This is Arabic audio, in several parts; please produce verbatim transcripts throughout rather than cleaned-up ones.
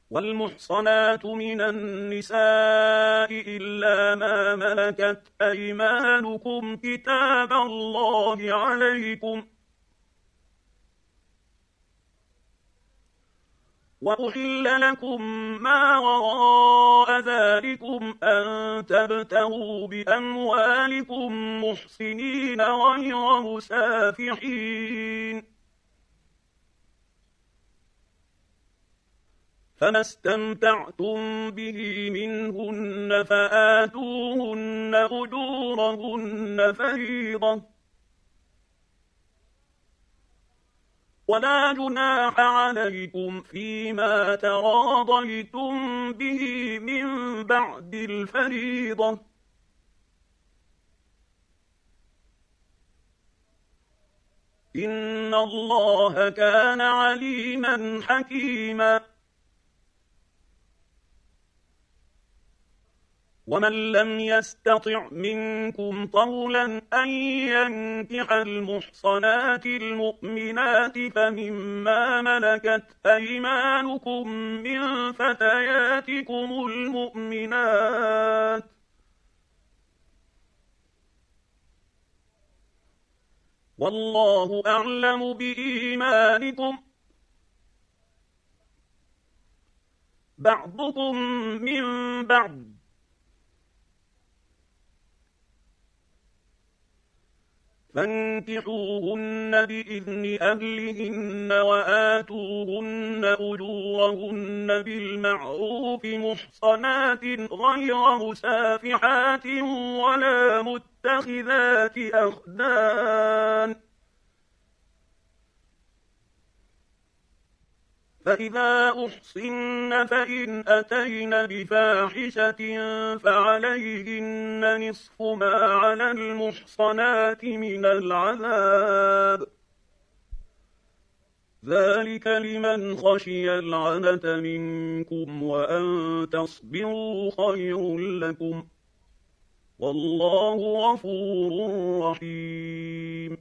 والمحصنات من النساء إلا ما ملكت أيمانكم كتاب الله عليكم، وأحل لكم ما وراء ذلكم أن تبتغوا بأموالكم محصنين غير مسافحين، فما استمتعتم به منهن فآتوهن أجورهن فريضة، ولا جناح عليكم فيما تراضيتم به من بعد الفريضة، إن الله كان عليما حكيما. ومن لم يستطع منكم طولا أن ينكح المحصنات المؤمنات فمما ملكت أيمانكم من فتياتكم المؤمنات، والله أعلم بإيمانكم، بعضكم من بعض، فانكحوهن بإذن أهلهن وآتوهن أجورهن بالمعروف محصنات غير مسافحات ولا متخذات أخدان، فإذا أحصن فإن أتين بفاحشة فعليهن نصف ما على المحصنات من العذاب، ذلك لمن خشي العنة منكم وأن تصبروا خير لكم، والله غفور رحيم.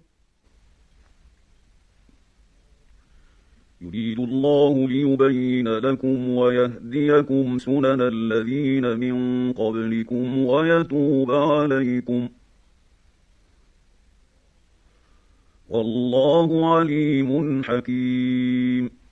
يريد الله ليبين لكم ويهديكم سنن الذين من قبلكم ويتوب عليكم، والله عليم حكيم.